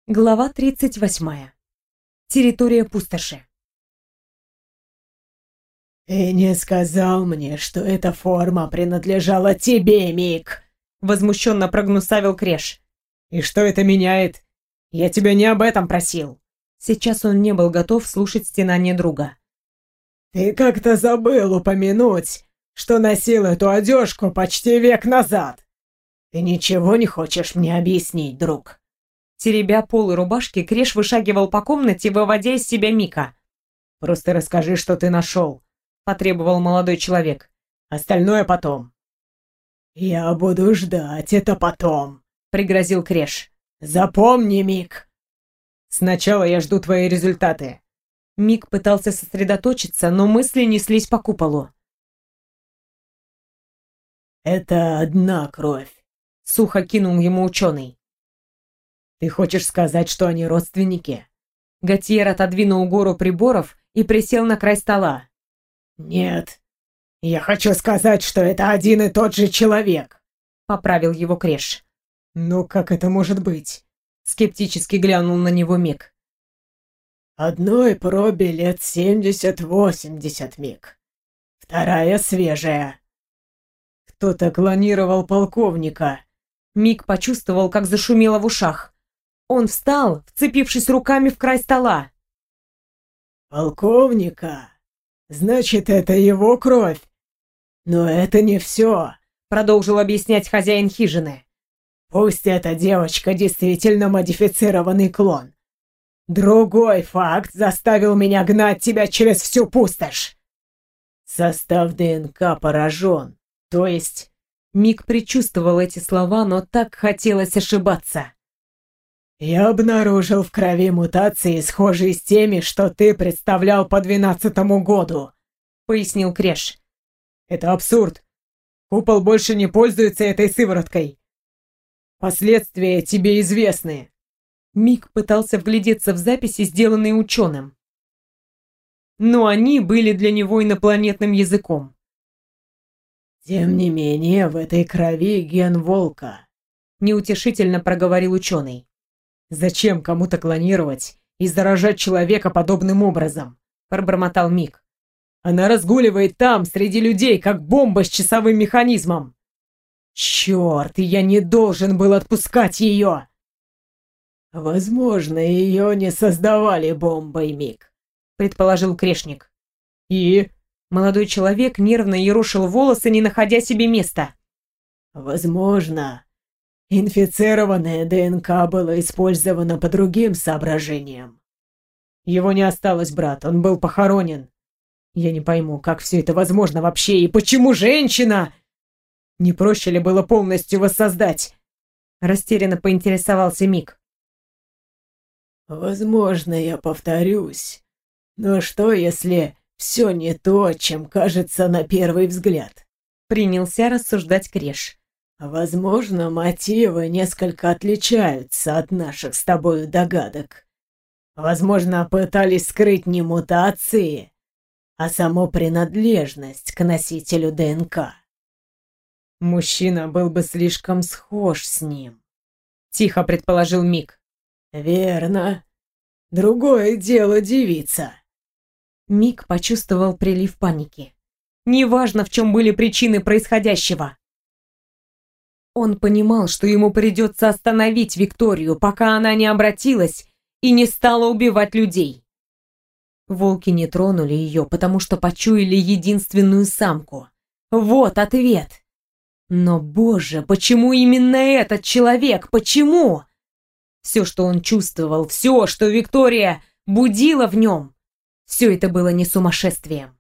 Глава 38. Территория пустоши. «Ты не сказал мне, что эта форма принадлежала тебе, Мик!» Возмущенно прогнусавил Креш. «И что это меняет? Я тебя не об этом просил!» Сейчас он не был готов слушать стенания друга. «Ты как-то забыл упомянуть, что носил эту одежку почти век назад! Ты ничего не хочешь мне объяснить, друг?» Теребя полы рубашки, Креш вышагивал по комнате, выводя из себя Мика. «Просто расскажи, что ты нашел», — потребовал молодой человек. «Остальное потом». «Я буду ждать это потом», — пригрозил Креш. «Запомни, Мик!» «Сначала я жду твои результаты». Мик пытался сосредоточиться, но мысли неслись по куполу. «Это одна кровь», — сухо кинул ему ученый. «Ты хочешь сказать, что они родственники?» Готьер отодвинул гору приборов и присел на край стола. «Нет, я хочу сказать, что это один и тот же человек», — поправил его Креш. «Ну как это может быть?» — скептически глянул на него Мик. «Одной пробе лет 70-80, Мик. Вторая свежая. Кто-то клонировал полковника». Мик почувствовал, как зашумело в ушах. Он встал, вцепившись руками в край стола. «Полковника? Значит, это его кровь. Но это не все», — продолжил объяснять хозяин хижины. «Пусть эта девочка действительно модифицированный клон. Другой факт заставил меня гнать тебя через всю пустошь. Состав ДНК поражен, то есть...» Мик предчувствовал эти слова, но так хотелось ошибаться. «Я обнаружил в крови мутации, схожие с теми, что ты представлял по 12-му году», — пояснил Креш. «Это абсурд. Купол больше не пользуется этой сывороткой. Последствия тебе известны». Мик пытался вглядеться в записи, сделанные ученым. Но они были для него инопланетным языком. «Тем не менее, в этой крови ген волка», — неутешительно проговорил ученый. «Зачем кому-то клонировать и заражать человека подобным образом?» — пробормотал Мик. «Она разгуливает там, среди людей, как бомба с часовым механизмом. Черт, я не должен был отпускать ее!» «Возможно, ее не создавали бомбой, Мик», — предположил Крешник. «И?» Молодой человек нервно ерошил волосы, не находя себе места. «Возможно, инфицированная ДНК была использована по другим соображениям. Его не осталось, брат, он был похоронен. Я не пойму, как все это возможно вообще, и почему женщина? Не проще ли было полностью воссоздать?» Растерянно поинтересовался Мик. «Возможно, я повторюсь. Но что, если все не то, чем кажется на первый взгляд?» Принялся рассуждать Креш. «Возможно, мотивы несколько отличаются от наших с тобой догадок. Возможно, пытались скрыть не мутации, а саму принадлежность к носителю ДНК. Мужчина был бы слишком схож с ним», — тихо предположил Мик. «Верно. Другое дело девица». Мик почувствовал прилив паники. Неважно, в чем были причины происходящего. Он понимал, что ему придется остановить Викторию, пока она не обратилась и не стала убивать людей. Волки не тронули ее, потому что почуяли единственную самку. Вот ответ. Но, боже, почему именно этот человек? Почему? Все, что он чувствовал, все, что Виктория будила в нем, все это было не сумасшествием.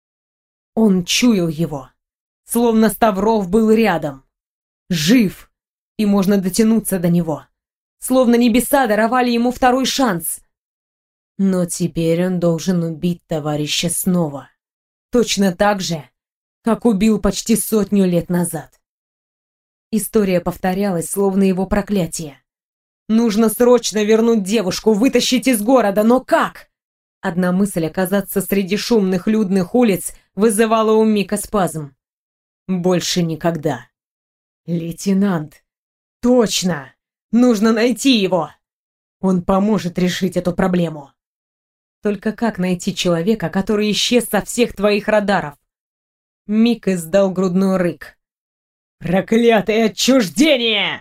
Он чуял его, словно Ставров был рядом. Жив, и можно дотянуться до него. Словно небеса даровали ему второй шанс. Но теперь он должен убить товарища снова. Точно так же, как убил почти 100 лет назад. История повторялась, словно его проклятие. Нужно срочно вернуть девушку, вытащить из города, но как? Одна мысль оказаться среди шумных людных улиц вызывала у Мика спазм. Больше никогда. «Лейтенант! Точно! Нужно найти его!» Он поможет решить эту проблему. Только как найти человека, который исчез со всех твоих радаров? Мик издал грудной рык. Проклятое отчуждение!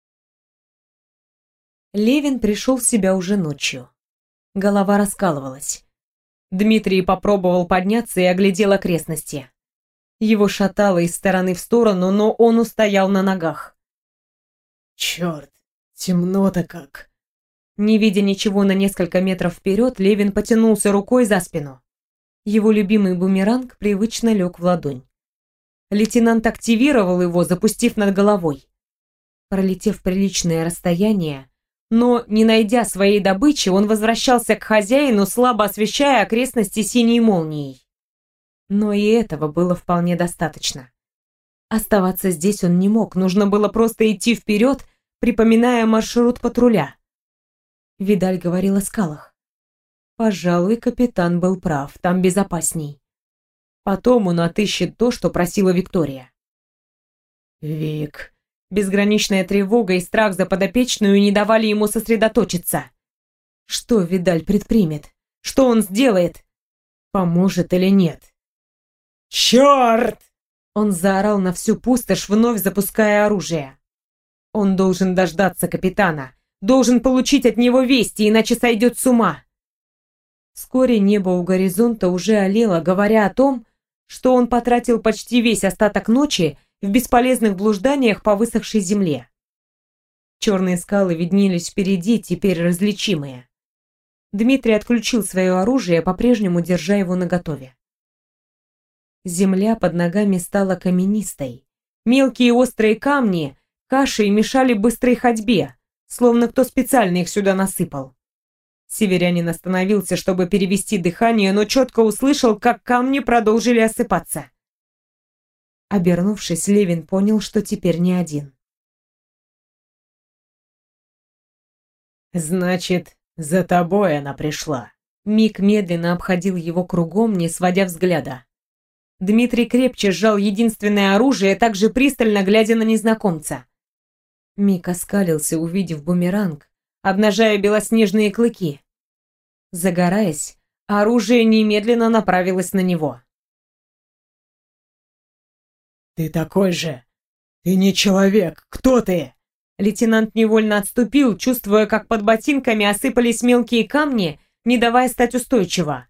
Левин пришел в себя уже ночью. Голова раскалывалась. Дмитрий попробовал подняться и оглядел окрестности. Его шатало из стороны в сторону, но он устоял на ногах. Черт, темно-то как. Не видя ничего на несколько метров вперед, Левин потянулся рукой за спину. Его любимый бумеранг привычно лег в ладонь. Лейтенант активировал его, запустив над головой. Пролетев приличное расстояние, но не найдя своей добычи, он возвращался к хозяину, слабо освещая окрестности синей молнией. Но и этого было вполне достаточно. Оставаться здесь он не мог, нужно было просто идти вперед, припоминая маршрут патруля. Видаль говорил о скалах. Пожалуй, капитан был прав, там безопасней. Потом он отыщет то, что просила Виктория. Вик. Безграничная тревога и страх за подопечную не давали ему сосредоточиться. Что Видаль предпримет? Что он сделает? Поможет или нет? Черт! Он заорал на всю пустошь, вновь запуская оружие. Он должен дождаться капитана, должен получить от него вести, иначе сойдет с ума. Вскоре небо у горизонта уже олело, говоря о том, что он потратил почти весь остаток ночи в бесполезных блужданиях по высохшей земле. Черные скалы виднелись впереди, теперь различимые. Дмитрий отключил свое оружие, по-прежнему держа его наготове. Земля под ногами стала каменистой. Мелкие острые камни кашей мешали быстрой ходьбе, словно кто специально их сюда насыпал. Северянин остановился, чтобы перевести дыхание, но четко услышал, как камни продолжили осыпаться. Обернувшись, Левин понял, что теперь не один. «Значит, за тобой она пришла». Мик медленно обходил его кругом, не сводя взгляда. Дмитрий крепче сжал единственное оружие, также пристально глядя на незнакомца. Мик оскалился, увидев бумеранг, обнажая белоснежные клыки. Загораясь, оружие немедленно направилось на него. «Ты такой же! Ты не человек! Кто ты?» Лейтенант невольно отступил, чувствуя, как под ботинками осыпались мелкие камни, не давая стать устойчиво.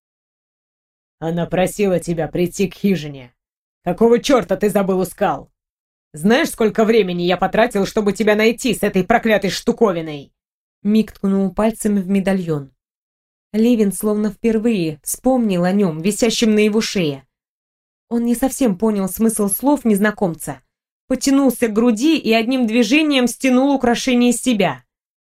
«Она просила тебя прийти к хижине. Какого черта ты забыл у скал? Знаешь, сколько времени я потратил, чтобы тебя найти с этой проклятой штуковиной?» Мик ткнул пальцем в медальон. Левин словно впервые вспомнил о нем, висящем на его шее. Он не совсем понял смысл слов незнакомца. Потянулся к груди и одним движением стянул украшение с себя.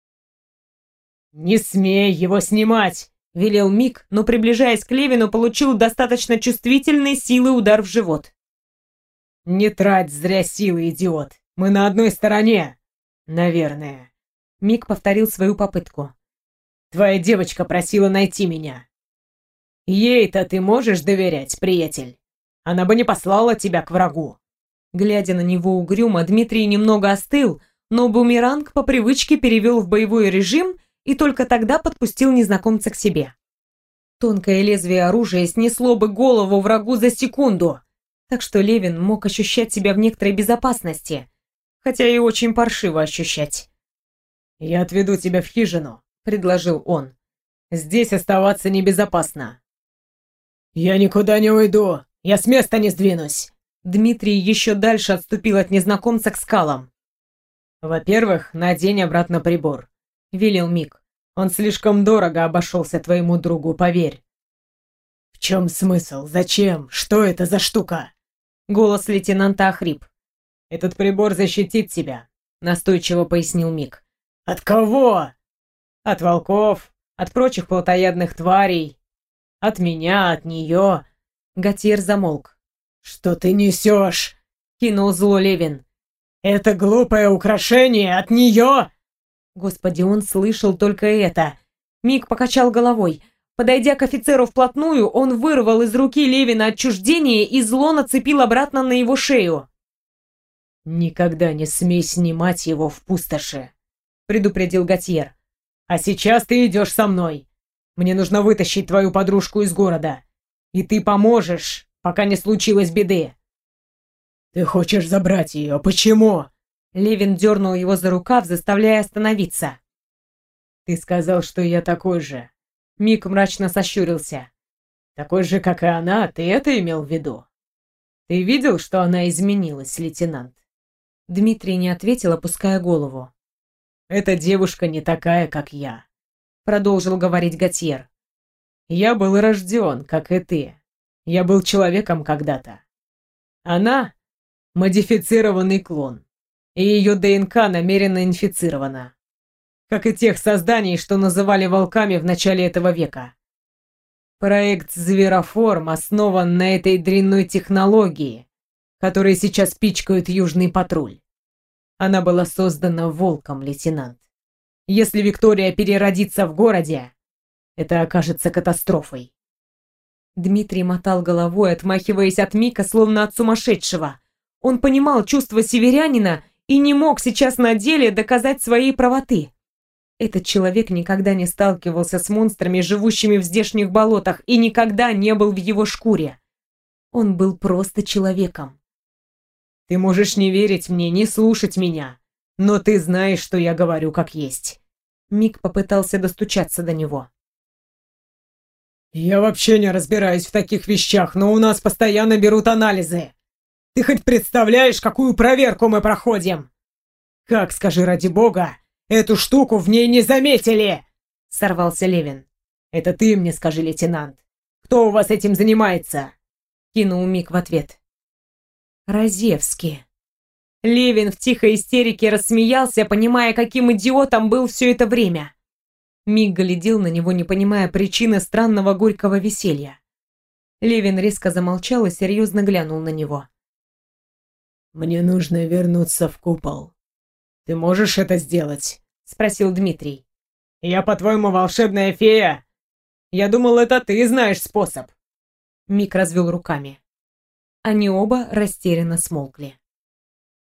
«Не смей его снимать!» — велел Мик, но, приближаясь к Левину, получил достаточно чувствительной силы удар в живот. «Не трать зря силы, идиот! Мы на одной стороне! Наверное!» Мик повторил свою попытку. «Твоя девочка просила найти меня. Ей-то ты можешь доверять, приятель? Она бы не послала тебя к врагу!» Глядя на него угрюмо, Дмитрий немного остыл, но бумеранг по привычке перевел в боевой режим и только тогда подпустил незнакомца к себе. Тонкое лезвие оружия снесло бы голову врагу за секунду, так что Левин мог ощущать себя в некоторой безопасности, хотя и очень паршиво ощущать. «Я отведу тебя в хижину», — предложил он. «Здесь оставаться небезопасно». «Я никуда не уйду, я с места не сдвинусь». Дмитрий еще дальше отступил от незнакомца к скалам. «Во-первых, надень обратно прибор», — велел Мик. «Он слишком дорого обошелся твоему другу, поверь». «В чем смысл? Зачем? Что это за штука?» Голос лейтенанта охрип. «Этот прибор защитит тебя», — настойчиво пояснил Мик. «От кого?» «От волков, от прочих плотоядных тварей, от меня, от нее». Готьер замолк. «Что ты несешь?» — кинул зло Левин. «Это глупое украшение от нее!» Господи, он слышал только это. Мик покачал головой. Подойдя к офицеру вплотную, он вырвал из руки Левина отчуждение и зло нацепил обратно на его шею. «Никогда не смей снимать его в пустоши», — предупредил Готьер. А сейчас ты идешь со мной. Мне нужно вытащить твою подружку из города. И ты поможешь, пока не случилось беды. Ты хочешь забрать ее? Почему? Левин дернул его за рукав, заставляя остановиться. Ты сказал, что я такой же. Мик мрачно сощурился. Такой же, как и она, ты это имел в виду? Ты видел, что она изменилась, лейтенант? Дмитрий не ответил, опуская голову. Эта девушка не такая, как я, продолжил говорить Готьер. Я был рожден, как и ты. Я был человеком когда-то. Она — модифицированный клон, и ее ДНК намеренно инфицирована. Как и тех созданий, что называли волками в начале этого века. Проект «Звероформ» основан на этой дрянной технологии, которой сейчас пичкают Южный патруль. Она была создана волком, лейтенант. Если Виктория переродится в городе, это окажется катастрофой. Дмитрий мотал головой, отмахиваясь от Мика, словно от сумасшедшего. Он понимал чувства северянина и не мог сейчас на деле доказать своей правоты. Этот человек никогда не сталкивался с монстрами, живущими в здешних болотах, и никогда не был в его шкуре. Он был просто человеком. Ты можешь не верить мне, не слушать меня, но ты знаешь, что я говорю как есть. Мик попытался достучаться до него. Я вообще не разбираюсь в таких вещах, но у нас постоянно берут анализы. Ты хоть представляешь, какую проверку мы проходим? Как, скажи ради бога, эту штуку в ней не заметили? Сорвался Левин. Это ты мне скажи, лейтенант. Кто у вас этим занимается? Кинул Мик в ответ. Разевский. Левин в тихой истерике рассмеялся, понимая, каким идиотом был все это время. Мик глядел на него, не понимая причины странного горького веселья. Левин резко замолчал и серьезно глянул на него. «Мне нужно вернуться в купол. Ты можешь это сделать?» — спросил Дмитрий. «Я, по-твоему, волшебная фея? Я думал, это ты знаешь способ». Мик развел руками. Они оба растерянно смолкли.